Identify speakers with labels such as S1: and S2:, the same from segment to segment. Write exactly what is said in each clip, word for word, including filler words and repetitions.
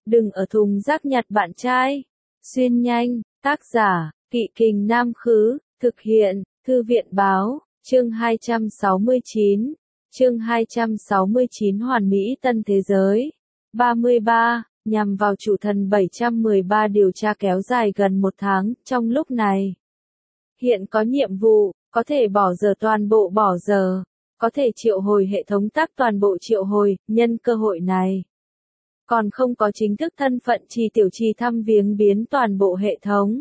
S1: Đừng ở thùng rác nhặt bạn trai. Xuyên nhanh, tác giả, Kỵ Kình Nam Khứ, thực hiện, Thư viện Báo, chương hai trăm sáu mươi chín, chương hai trăm sáu mươi chín Hoàn Mỹ Tân Thế Giới. ba mươi ba, nhằm vào chủ thần bảy trăm mười ba điều tra kéo dài gần một tháng, trong lúc này. Hiện có nhiệm vụ, có thể bỏ giờ toàn bộ bỏ giờ, có thể triệu hồi hệ thống tác toàn bộ triệu hồi, nhân cơ hội này. Còn không có chính thức thân phận Trì Tiểu Trì thăm viếng biến toàn bộ hệ thống.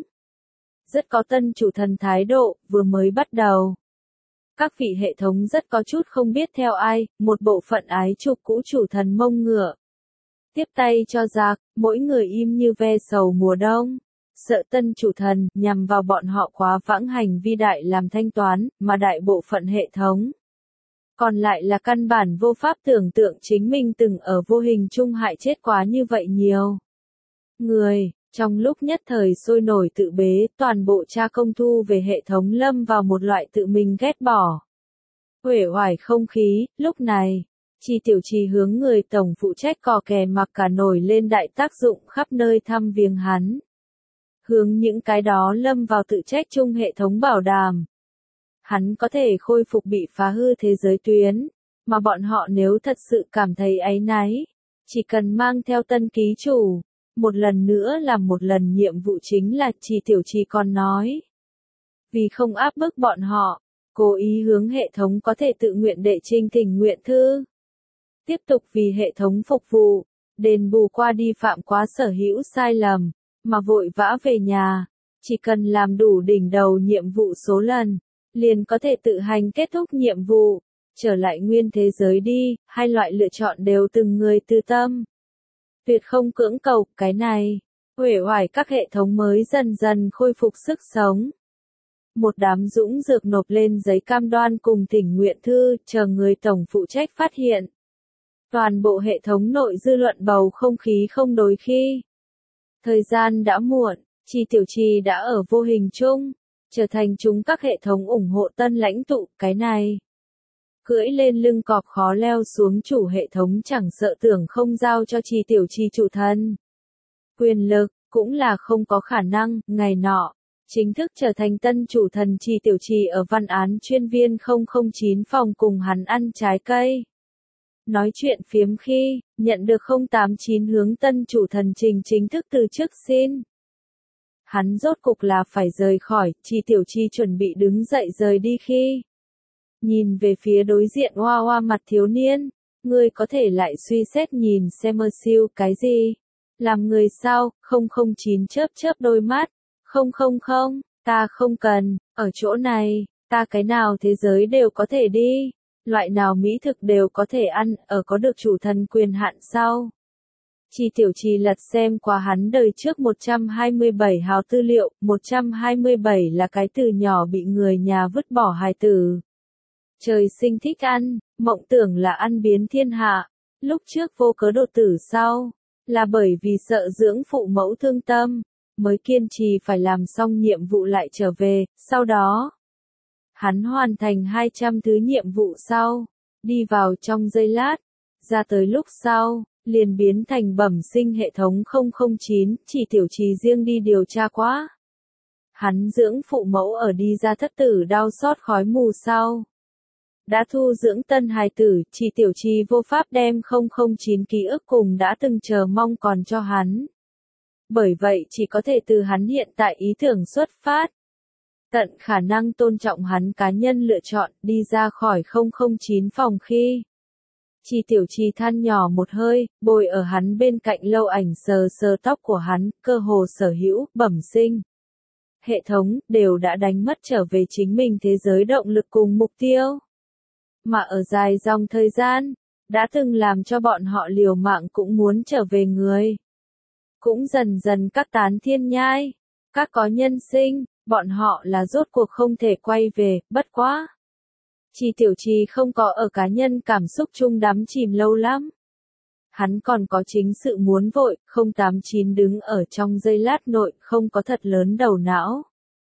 S1: Rất có tân chủ thần thái độ, vừa mới bắt đầu. Các vị hệ thống rất có chút không biết theo ai, một bộ phận ái chụp cũ chủ thần mông ngựa. Tiếp tay cho giặc, mỗi người im như ve sầu mùa đông. Sợ tân chủ thần, nhằm vào bọn họ quá vãng hành vi đại làm thanh toán, mà đại bộ phận hệ thống. Còn lại là căn bản vô pháp tưởng tượng chính mình từng ở vô hình trung hại chết quá như vậy nhiều. Người, trong lúc nhất thời sôi nổi tự bế, toàn bộ tra công thu về hệ thống lâm vào một loại tự mình ghét bỏ. Uể oải không khí, lúc này, Trì Tiểu Trì hướng người tổng phụ trách cò kè mặc cả nổi lên đại tác dụng khắp nơi thăm viếng hắn. Hướng những cái đó lâm vào tự trách chung hệ thống bảo đảm. Hắn có thể khôi phục bị phá hư thế giới tuyến, mà bọn họ nếu thật sự cảm thấy áy náy, chỉ cần mang theo tân ký chủ, một lần nữa làm một lần nhiệm vụ chính là Trì Tiểu Trì còn nói. Vì không áp bức bọn họ, cố ý hướng hệ thống có thể tự nguyện đệ trình thỉnh nguyện thư. Tiếp tục vì hệ thống phục vụ, đền bù qua đi phạm quá sở hữu sai lầm, mà vội vã về nhà, chỉ cần làm đủ đỉnh đầu nhiệm vụ số lần, liền có thể tự hành kết thúc nhiệm vụ, trở lại nguyên thế giới đi, hai loại lựa chọn đều từng người tư tâm. Tuyệt không cưỡng cầu, cái này, uể oải các hệ thống mới dần dần khôi phục sức sống. Một đám dũng dược nộp lên giấy cam đoan cùng thỉnh nguyện thư, chờ người tổng phụ trách phát hiện. Toàn bộ hệ thống nội dư luận bầu không khí không đối khi. Thời gian đã muộn, Trì Tiểu Trì đã ở vô hình chung, trở thành chúng các hệ thống ủng hộ tân lãnh tụ, cái này. Cưỡi lên lưng cọp khó leo xuống chủ hệ thống chẳng sợ tưởng không giao cho Trì Tiểu Trì chủ thân. Quyền lực, cũng là không có khả năng, ngày nọ, chính thức trở thành tân chủ thần Trì Tiểu Trì ở văn án chuyên viên không không chín phòng cùng hắn ăn trái cây. Nói chuyện phiếm khi, nhận được không tám chín hướng tân chủ thần trình chính thức từ chức xin. Hắn rốt cục là phải rời khỏi, Trì Tiểu Trì chuẩn bị đứng dậy rời đi khi. Nhìn về phía đối diện hoa hoa mặt thiếu niên, ngươi có thể lại suy xét nhìn xem mơ siêu cái gì. Làm người sao, không không chín chớp chớp đôi mắt, không không không, ta không cần, ở chỗ này, ta cái nào thế giới đều có thể đi. Loại nào mỹ thực đều có thể ăn, ở có được chủ thần quyền hạn sau. Trì Tiểu Trì lật xem qua hắn đời trước một trăm hai mươi bảy hào tư liệu, một trăm hai mươi bảy là cái từ nhỏ bị người nhà vứt bỏ hài tử. Trời sinh thích ăn, mộng tưởng là ăn biến thiên hạ, lúc trước vô cớ đột tử sau, là bởi vì sợ dưỡng phụ mẫu thương tâm, mới kiên trì phải làm xong nhiệm vụ lại trở về, sau đó. Hắn hoàn thành hai trăm thứ nhiệm vụ sau, đi vào trong giây lát, ra tới lúc sau, liền biến thành bẩm sinh hệ thống không không chín, Trì Tiểu Trì riêng đi điều tra quá. Hắn dưỡng phụ mẫu ở đi ra thất tử đau xót khói mù sau. Đã thu dưỡng tân hài tử, Trì Tiểu Trì vô pháp đem không không chín ký ức cùng đã từng chờ mong còn cho hắn. Bởi vậy chỉ có thể từ hắn hiện tại ý tưởng xuất phát. Tận khả năng tôn trọng hắn cá nhân lựa chọn, đi ra khỏi không không chín phòng khi. Trì Tiểu Trì than nhỏ một hơi, bồi ở hắn bên cạnh lâu ảnh sờ sờ tóc của hắn, cơ hồ sở hữu, bẩm sinh. Hệ thống, đều đã đánh mất trở về chính mình thế giới động lực cùng mục tiêu. Mà ở dài dòng thời gian, đã từng làm cho bọn họ liều mạng cũng muốn trở về người. Cũng dần dần các tán thiên nhai, các có nhân sinh. Bọn họ là rốt cuộc không thể quay về, bất quá. Trì Tiểu Trì không có ở cá nhân cảm xúc chung đắm chìm lâu lắm. Hắn còn có chính sự muốn vội, không tám chín đứng ở trong giây lát nội, không có thật lớn đầu não.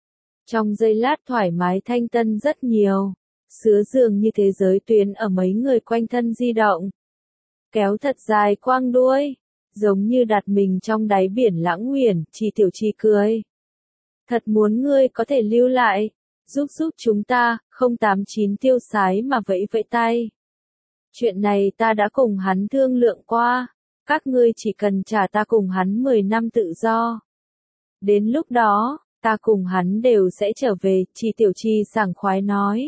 S1: Trong giây lát thoải mái thanh tân rất nhiều, sứa dường như thế giới tuyến ở mấy người quanh thân di động. Kéo thật dài quang đuôi, giống như đặt mình trong đáy biển lãng huyền, Trì Tiểu Trì cười. Thật muốn ngươi có thể lưu lại, giúp giúp chúng ta, không tám chín tiêu sái mà vẫy vẫy tay. Chuyện này ta đã cùng hắn thương lượng qua, các ngươi chỉ cần trả ta cùng hắn mười năm tự do. Đến lúc đó, ta cùng hắn đều sẽ trở về, Trì Tiểu Trì sảng khoái nói.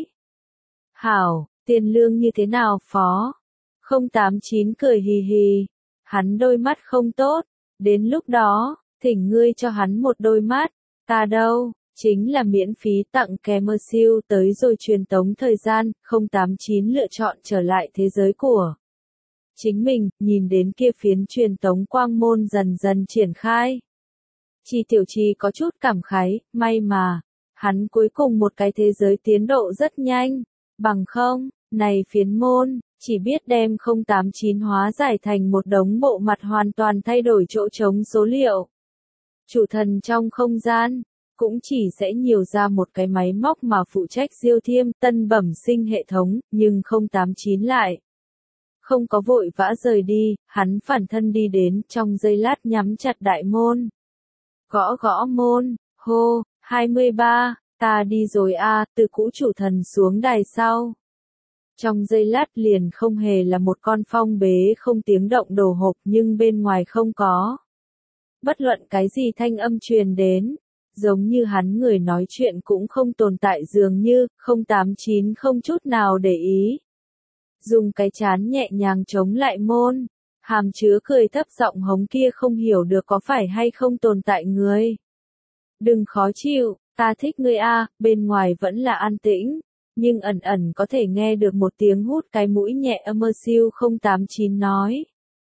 S1: Hảo, tiền lương như thế nào phó? không tám chín cười hì hì, hắn đôi mắt không tốt, đến lúc đó, thỉnh ngươi cho hắn một đôi mắt, ta đâu, chính là miễn phí tặng kèm mơ siêu tới rồi truyền tống thời gian, không tám chín lựa chọn trở lại thế giới của chính mình, nhìn đến kia phiến truyền tống quang môn dần dần triển khai. Trì Tiểu Trì có chút cảm khái, may mà, hắn cuối cùng một cái thế giới tiến độ rất nhanh, bằng không, này phiến môn, chỉ biết đem không tám chín hóa giải thành một đống bộ mặt hoàn toàn thay đổi chỗ trống số liệu. Chủ thần trong không gian, cũng chỉ sẽ nhiều ra một cái máy móc mà phụ trách diêu thiêm tân bẩm sinh hệ thống, nhưng không tám chín lại. Không có vội vã rời đi, hắn phản thân đi đến trong giây lát nhắm chặt đại môn. Gõ gõ môn, hô, hai mươi ba, ta đi rồi a, từ cũ chủ thần xuống đài sau. Trong giây lát liền không hề là một con phong bế không tiếng động đồ hộp nhưng bên ngoài không có. Bất luận cái gì thanh âm truyền đến, giống như hắn người nói chuyện cũng không tồn tại dường như, không tám chín không chút nào để ý. Dùng cái chán nhẹ nhàng chống lại môn, hàm chứa cười thấp giọng hống kia không hiểu được có phải hay không tồn tại người. Đừng khó chịu, ta thích ngươi a, bên ngoài vẫn là an tĩnh, nhưng ẩn ẩn có thể nghe được một tiếng hút cái mũi nhẹ âm mơ siêu không tám chín nói.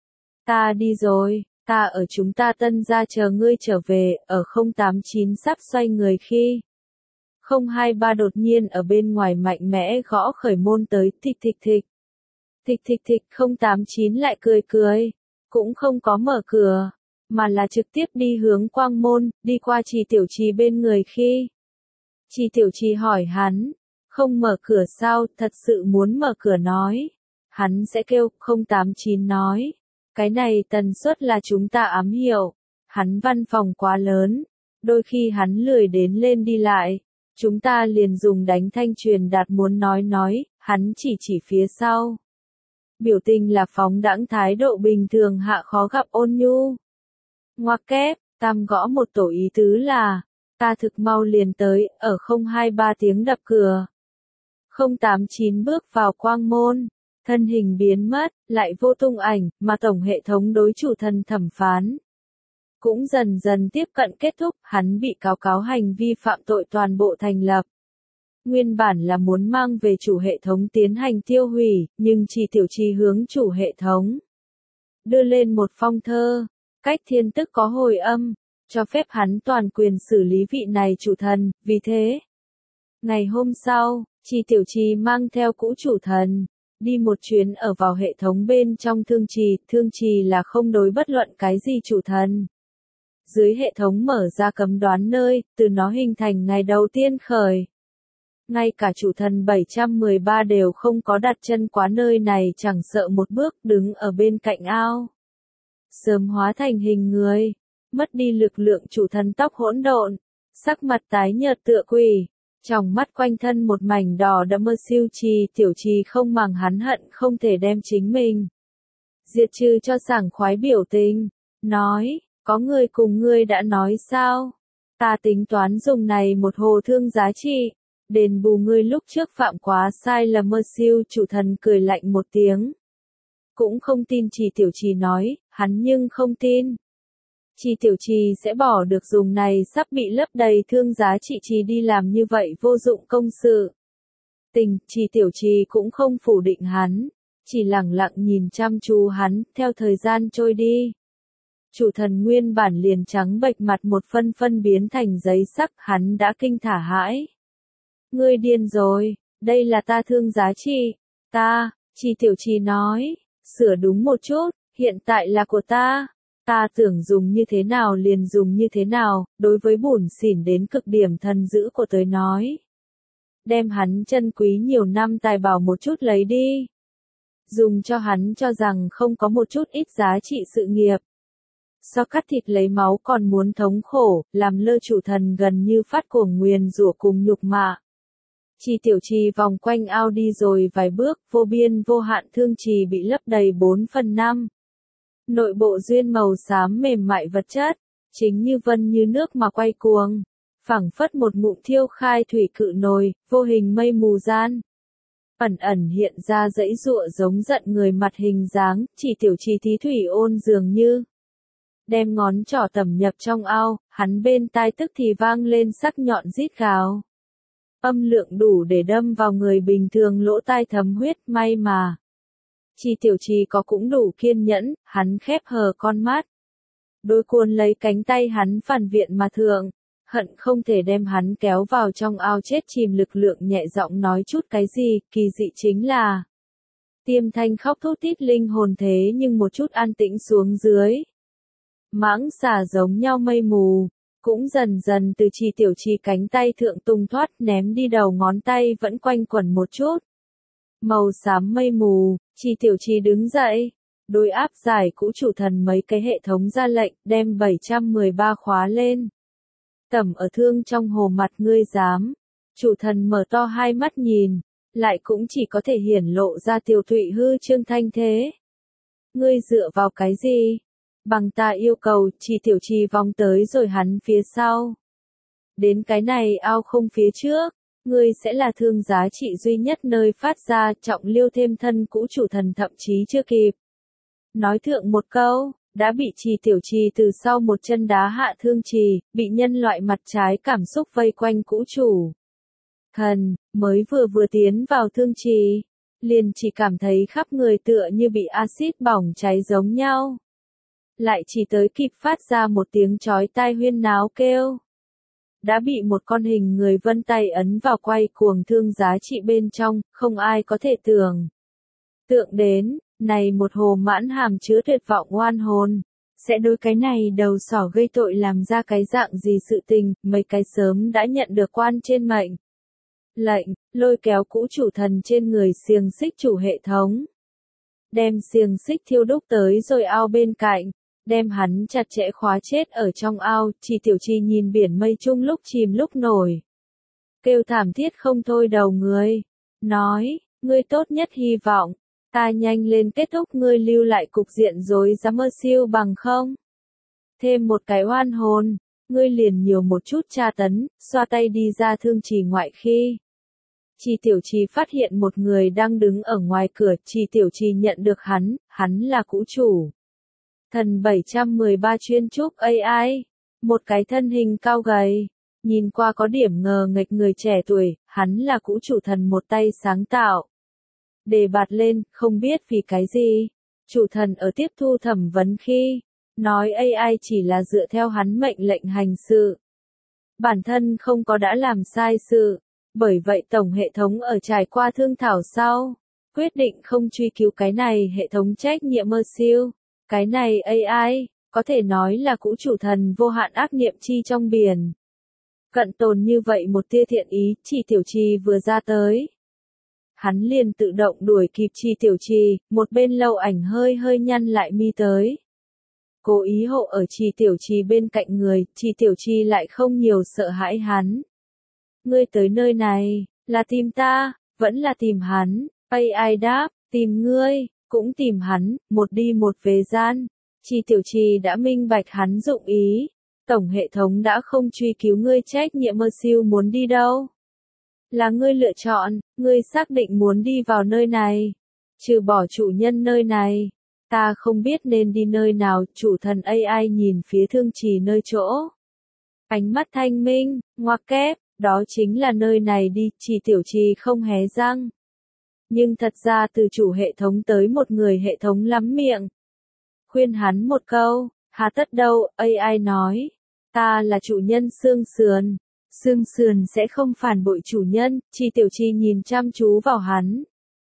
S1: Ta đi rồi, ta ở chúng ta tân gia chờ ngươi trở về, ở không tám chín sắp xoay người khi. không hai ba đột nhiên ở bên ngoài mạnh mẽ gõ khởi môn tới, thịch thịch thịch. Thịch thịch thịch không tám chín lại cười cười, cũng không có mở cửa, mà là trực tiếp đi hướng quang môn, đi qua Trì Tiểu Trì bên người khi. Trì Tiểu Trì hỏi hắn, không mở cửa sao, thật sự muốn mở cửa nói. Hắn sẽ kêu, không tám chín nói. Cái này tần suất là chúng ta ám hiệu. Hắn văn phòng quá lớn. Đôi khi hắn lười đến lên đi lại. Chúng ta liền dùng đánh thanh truyền đạt muốn nói nói, hắn chỉ chỉ phía sau. Biểu tình là phóng đãng thái độ bình thường hạ khó gặp ôn nhu. Ngoặc kép, tam gõ một tổ ý tứ là, ta thực mau liền tới, ở không hai ba tiếng đập cửa. không tám chín bước vào quang môn, thân hình biến mất, lại vô tung ảnh, mà tổng hệ thống đối chủ thần thẩm phán. Cũng dần dần tiếp cận kết thúc, hắn bị cáo cáo hành vi phạm tội toàn bộ thành lập. Nguyên bản là muốn mang về chủ hệ thống tiến hành tiêu hủy, nhưng Trì Tiểu Trì hướng chủ hệ thống. Đưa lên một phong thơ, cách thiên tức có hồi âm, cho phép hắn toàn quyền xử lý vị này chủ thần, vì thế. Ngày hôm sau, Trì Tiểu Trì mang theo cũ chủ thần, đi một chuyến ở vào hệ thống bên trong thương trì, thương trì là không đối bất luận cái gì chủ thần. Dưới hệ thống mở ra cấm đoán nơi, từ nó hình thành ngày đầu tiên khởi. Ngay cả chủ thần bảy trăm mười ba đều không có đặt chân quá nơi này chẳng sợ một bước đứng ở bên cạnh ao. Sớm hóa thành hình người, mất đi lực lượng chủ thần tóc hỗn độn, sắc mặt tái nhợt tựa quỷ, trong mắt quanh thân một mảnh đỏ đậm mơ siêu Trì Tiểu Trì không màng hắn hận không thể đem chính mình. Diệt trừ cho sảng khoái biểu tình, nói, có người cùng ngươi đã nói sao? Ta tính toán dùng này một hồ thương giá trị. Đền bù ngươi lúc trước phạm quá sai lầm mơ siêu chủ thần cười lạnh một tiếng. Cũng không tin Trì Tiểu Trì nói, hắn nhưng không tin. Trì Tiểu Trì sẽ bỏ được dùng này sắp bị lấp đầy thương giá trị Trì đi làm như vậy vô dụng công sự. Tình, Trì Tiểu Trì cũng không phủ định hắn, chỉ lặng lặng nhìn chăm chú hắn, theo thời gian trôi đi. Chủ thần nguyên bản liền trắng bệch mặt một phân phân biến thành giấy sắc, hắn đã kinh thả hãi. Ngươi điên rồi, đây là ta thương giá trị, ta, Trì Tiểu Trì nói, sửa đúng một chút, hiện tại là của ta, ta tưởng dùng như thế nào liền dùng như thế nào, đối với bủn xỉn đến cực điểm thần dữ của tới nói. Đem hắn chân quý nhiều năm tài bảo một chút lấy đi. Dùng cho hắn cho rằng không có một chút ít giá trị sự nghiệp. so cắt thịt lấy máu còn muốn thống khổ, làm lơ chủ thần gần như phát cuồng nguyền rủa cùng nhục mạ. Chi tiểu trì vòng quanh ao đi rồi vài bước, vô biên vô hạn thương trì bị lấp đầy bốn phần năm. Nội bộ duyên màu xám mềm mại vật chất, chính như vân như nước mà quay cuồng, phảng phất một ngụm thiêu khai thủy cự nồi, vô hình mây mù gian. Ẩn ẩn hiện ra dãy giụa giống giận người mặt hình dáng, chỉ tiểu trì thí thủy ôn dường như. Đem ngón trỏ tẩm nhập trong ao, hắn bên tai tức thì vang lên sắc nhọn rít gào. Âm lượng đủ để đâm vào người bình thường lỗ tai thấm huyết, may mà. Chi tiểu trì có cũng đủ kiên nhẫn, hắn khép hờ con mắt. Đôi cuốn lấy cánh tay hắn phản viện mà thượng, hận không thể đem hắn kéo vào trong ao chết chìm, lực lượng nhẹ giọng nói chút cái gì, kỳ dị chính là. Tiêm thanh khóc thút thít linh hồn thế nhưng một chút an tĩnh xuống dưới. Mãng xà giống nhau mây mù, cũng dần dần từ chi tiểu trì cánh tay thượng tung thoát, ném đi đầu ngón tay vẫn quanh quẩn một chút. Màu xám mây mù, chi tiểu trì đứng dậy, đôi áp giải cũ chủ thần mấy cái hệ thống ra lệnh, đem bảy trăm mười ba khóa lên. Tẩm ở thương trong hồ mặt ngươi dám. Chủ thần mở to hai mắt nhìn, lại cũng chỉ có thể hiển lộ ra tiểu thụy hư trương thanh thế. Ngươi dựa vào cái gì? Bằng ta yêu cầu, chi tiểu trì vòng tới rồi hắn phía sau. Đến cái này ao không phía trước, ngươi sẽ là thương giá trị duy nhất nơi phát ra, trọng liêu thêm thân cũ chủ thần thậm chí chưa kịp. Nói thượng một câu, đã bị chi tiểu trì từ sau một chân đá hạ thương trì, bị nhân loại mặt trái cảm xúc vây quanh cũ chủ. Thần, mới vừa vừa tiến vào thương trì, liền chỉ cảm thấy khắp người tựa như bị axit bỏng cháy giống nhau. Lại chỉ tới kịp phát ra một tiếng chói tai huyên náo kêu. Đã bị một con hình người vân tay ấn vào quay cuồng thương giá trị bên trong, không ai có thể tưởng. Tượng đến, này một hồ mãn hàm chứa tuyệt vọng oan hồn, sẽ đối cái này đầu sỏ gây tội làm ra cái dạng gì sự tình, mấy cái sớm đã nhận được quan trên mệnh. Lệnh, lôi kéo cũ chủ thần trên người xiềng xích chủ hệ thống. Đem xiềng xích thiêu đúc tới rồi ao bên cạnh. Đem hắn chặt chẽ khóa chết ở trong ao, chi tiểu trì nhìn biển mây chung lúc chìm lúc nổi. Kêu thảm thiết không thôi đầu người. Nói, ngươi tốt nhất hy vọng, ta nhanh lên kết thúc ngươi lưu lại cục diện rối rắm mơ siêu bằng không. Thêm một cái oan hồn, ngươi liền nhiều một chút tra tấn, xoa tay đi ra thương trì ngoại khi. Chi tiểu trì phát hiện một người đang đứng ở ngoài cửa, chi tiểu trì nhận được hắn, hắn là cũ chủ. Thần bảy trăm mười ba chuyên trúc a i, một cái thân hình cao gầy, nhìn qua có điểm ngờ nghệch người trẻ tuổi, hắn là cũ chủ thần một tay sáng tạo. Đề bạt lên, không biết vì cái gì, chủ thần ở tiếp thu thẩm vấn khi, nói a i chỉ là dựa theo hắn mệnh lệnh hành sự. Bản thân không có đã làm sai sự, bởi vậy tổng hệ thống ở trải qua thương thảo sau, quyết định không truy cứu cái này hệ thống trách nhiệm mơ siêu. Cái này a i, có thể nói là cũ chủ thần vô hạn ác niệm chi trong biển. Cận tồn như vậy một tia thiện ý, chi tiểu trì vừa ra tới. Hắn liền tự động đuổi kịp chi tiểu trì, một bên lâu ảnh hơi hơi nhăn lại mi tới. Cố ý hộ ở chi tiểu trì bên cạnh người, chi tiểu trì lại không nhiều sợ hãi hắn. Ngươi tới nơi này, là tìm ta, vẫn là tìm hắn, a i đáp, tìm ngươi. Cũng tìm hắn, một đi một về gian. Chi tiểu trì đã minh bạch hắn dụng ý. Tổng hệ thống đã không truy cứu ngươi trách nhiệm mơ siêu muốn đi đâu. Là ngươi lựa chọn, ngươi xác định muốn đi vào nơi này. Trừ bỏ chủ nhân nơi này. Ta không biết nên đi nơi nào, chủ thần a i nhìn phía thương trì nơi chỗ. Ánh mắt thanh minh, ngoặc kép, đó chính là nơi này đi, chi tiểu trì không hé răng. Nhưng thật ra từ chủ hệ thống tới một người hệ thống lắm miệng. Khuyên hắn một câu, hà tất đâu, a i nói. Ta là chủ nhân xương sườn. Xương sườn sẽ không phản bội chủ nhân, chi tiểu trì nhìn chăm chú vào hắn.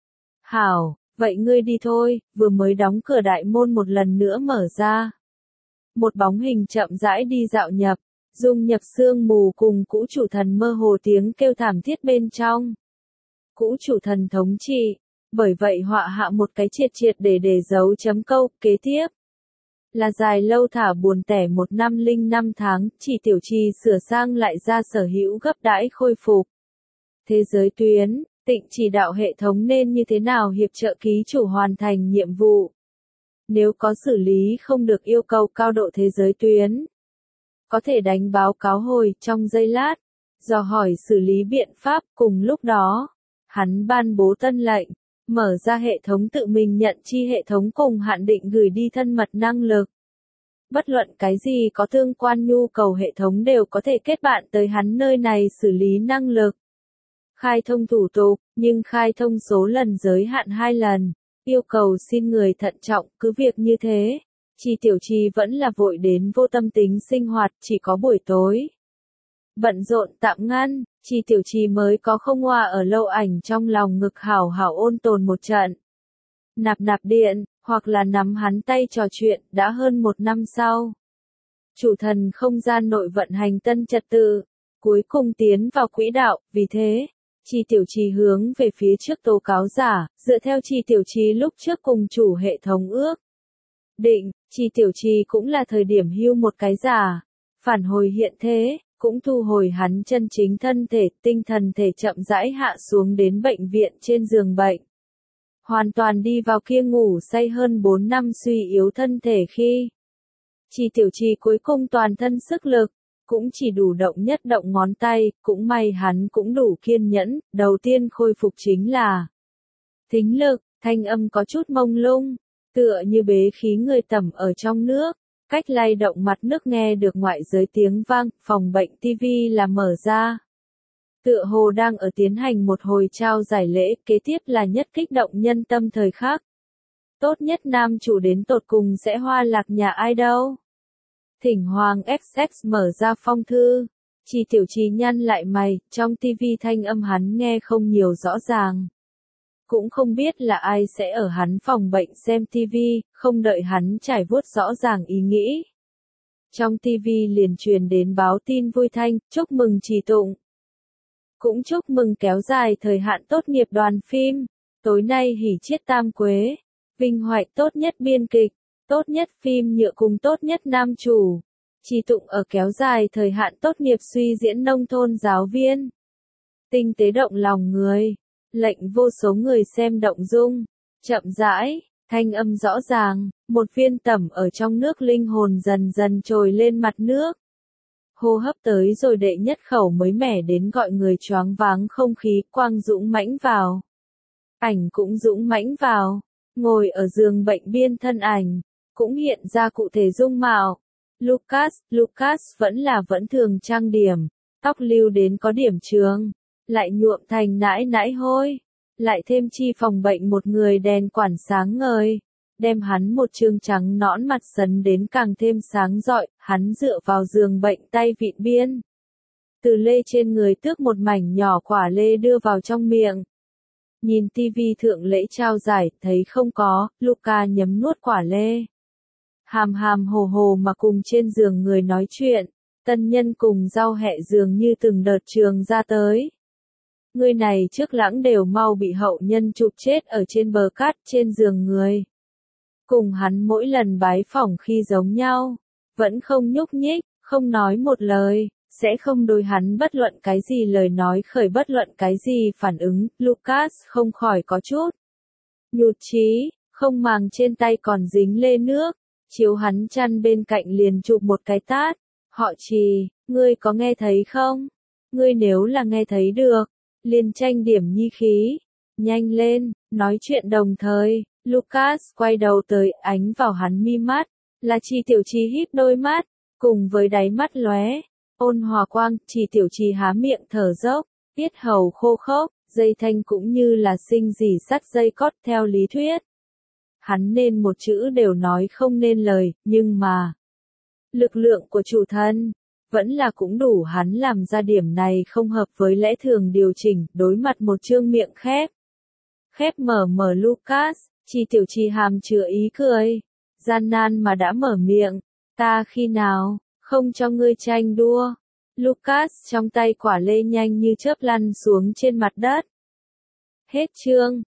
S1: Hảo, vậy ngươi đi thôi, vừa mới đóng cửa đại môn một lần nữa mở ra. Một bóng hình chậm rãi đi dạo nhập, dung nhập sương mù cùng cũ chủ thần mơ hồ tiếng kêu thảm thiết bên trong. Cũ chủ thần thống trị, bởi vậy họa hạ một cái triệt triệt để để dấu chấm câu, kế tiếp. là dài lâu thả buồn tẻ một năm linh năm tháng, chỉ tiểu trì sửa sang lại ra sở hữu gấp đãi khôi phục. Thế giới tuyến, Tịnh chỉ đạo hệ thống nên như thế nào hiệp trợ ký chủ hoàn thành nhiệm vụ. Nếu có xử lý không được yêu cầu cao độ thế giới tuyến, có thể đánh báo cáo hồi trong giây lát, dò hỏi xử lý biện pháp. Cùng lúc đó, hắn ban bố tân lệnh, mở ra hệ thống tự mình nhận chi hệ thống cùng hạn định gửi đi thân mật năng lực. Bất luận cái gì có tương quan nhu cầu hệ thống đều có thể kết bạn tới hắn nơi này xử lý năng lực. Khai thông thủ tục, nhưng khai thông số lần giới hạn hai lần, yêu cầu xin người thận trọng, cứ việc như thế. Chi tiểu trì vẫn là vội đến vô tâm tính sinh hoạt, chỉ có buổi tối. Bận rộn tạm ngăn, Chi tiểu trì mới có không hòa ở lâu ảnh trong lòng ngực hảo hảo ôn tồn một trận. Nạp nạp điện, hoặc là nắm hắn tay trò chuyện, đã hơn một năm sau. Chủ thần không gian nội vận hành tân trật tự, cuối cùng tiến vào quỹ đạo, vì thế, Chi tiểu trì hướng về phía trước tố cáo giả, dựa theo Chi tiểu trì lúc trước cùng chủ hệ thống ước định, Chi tiểu trì cũng là thời điểm hưu một cái giả, phản hồi hiện thế, cũng thu hồi hắn chân chính thân thể, tinh thần thể chậm rãi hạ xuống đến bệnh viện trên giường bệnh. Hoàn toàn đi vào kia ngủ say hơn bốn năm suy yếu thân thể khi Chi tiểu trì cuối cùng toàn thân sức lực, cũng chỉ đủ động nhất động ngón tay, cũng may hắn cũng đủ kiên nhẫn, đầu tiên khôi phục chính là thính lực, thanh âm có chút mông lung, tựa như bế khí người tẩm ở trong nước, cách lay động mặt nước nghe được ngoại giới tiếng vang, phòng bệnh tivi là mở ra. Tựa hồ đang ở tiến hành một hồi trao giải lễ, kế tiếp là nhất kích động nhân tâm thời khắc. Tốt nhất nam chủ đến tột cùng sẽ hoa lạc nhà ai đâu. Thỉnh Hoàng ích ích mở ra phong thư, Chi tiểu trì nhăn lại mày, trong tivi thanh âm hắn nghe không nhiều rõ ràng. Cũng không biết là ai sẽ ở hắn phòng bệnh xem tivi, không đợi hắn trải vuốt rõ ràng ý nghĩ. Trong tivi liền truyền đến báo tin vui thanh, chúc mừng Trì Tụng. Cũng chúc mừng kéo dài thời hạn tốt nghiệp đoàn phim, tối nay hỉ chiết tam quế, vinh hoạch tốt nhất biên kịch, tốt nhất phim nhựa cùng tốt nhất nam chủ. Trì Tụng ở kéo dài thời hạn tốt nghiệp suy diễn nông thôn giáo viên. Tinh tế động lòng người, lệnh vô số người xem động dung, chậm rãi, thanh âm rõ ràng, một viên tẩm ở trong nước linh hồn dần dần trồi lên mặt nước. Hô hấp tới rồi đệ nhất khẩu mới mẻ đến gọi người choáng váng không khí, quang dũng mãnh vào. Ảnh cũng dũng mãnh vào, ngồi ở giường bệnh biên thân ảnh, cũng hiện ra cụ thể dung mạo. Lucas, Lucas vẫn là vẫn thường trang điểm, tóc lưu đến có điểm trường, lại nhuộm thành nãi nãi hôi, lại thêm chi phòng bệnh một người đèn quản sáng ngời, đem hắn một trương trắng nõn mặt sấn đến càng thêm sáng rọi, hắn dựa vào giường bệnh tay vịn biên. Từ lê trên người tước một mảnh nhỏ quả lê đưa vào trong miệng. Nhìn tivi thượng lễ trao giải, thấy không có, Luca nhấm nuốt quả lê. Hàm hàm hồ hồ mà cùng trên giường người nói chuyện, tân nhân cùng rau hẹ dường như từng đợt trường ra tới. Người này trước lãng đều mau bị hậu nhân chụp chết ở trên bờ cát trên giường người. Cùng hắn mỗi lần bái phỏng khi giống nhau, vẫn không nhúc nhích, không nói một lời, sẽ không đối hắn bất luận cái gì lời nói khởi bất luận cái gì phản ứng. Lucas không khỏi có chút nhụt chí, không màng trên tay còn dính lê nước, chiếu hắn chăn bên cạnh liền chụp một cái tát. Họ Trì, ngươi có nghe thấy không? Ngươi nếu là nghe thấy được, liền tranh điểm nhi khí, nhanh lên, nói chuyện đồng thời. Lucas quay đầu tới, ánh vào hắn mi mắt, là Chi tiểu trì híp đôi mắt, cùng với đáy mắt lóe ôn hòa quang. Chi tiểu trì há miệng thở dốc, yết hầu khô khốc, dây thanh cũng như là sinh dì sắt dây cót. Theo lý thuyết, hắn nên một chữ đều nói không nên lời, nhưng mà lực lượng của chủ thân vẫn là cũng đủ hắn làm ra điểm này không hợp với lẽ thường điều chỉnh. Đối mặt một trương miệng khép khép mở mở Lucas, Chi tiểu trì hàm chứa ý cười, gian nan mà đã mở miệng, ta khi nào không cho ngươi tranh đua. Lucas trong tay quả lê nhanh như chớp lăn xuống trên mặt đất. Hết chương.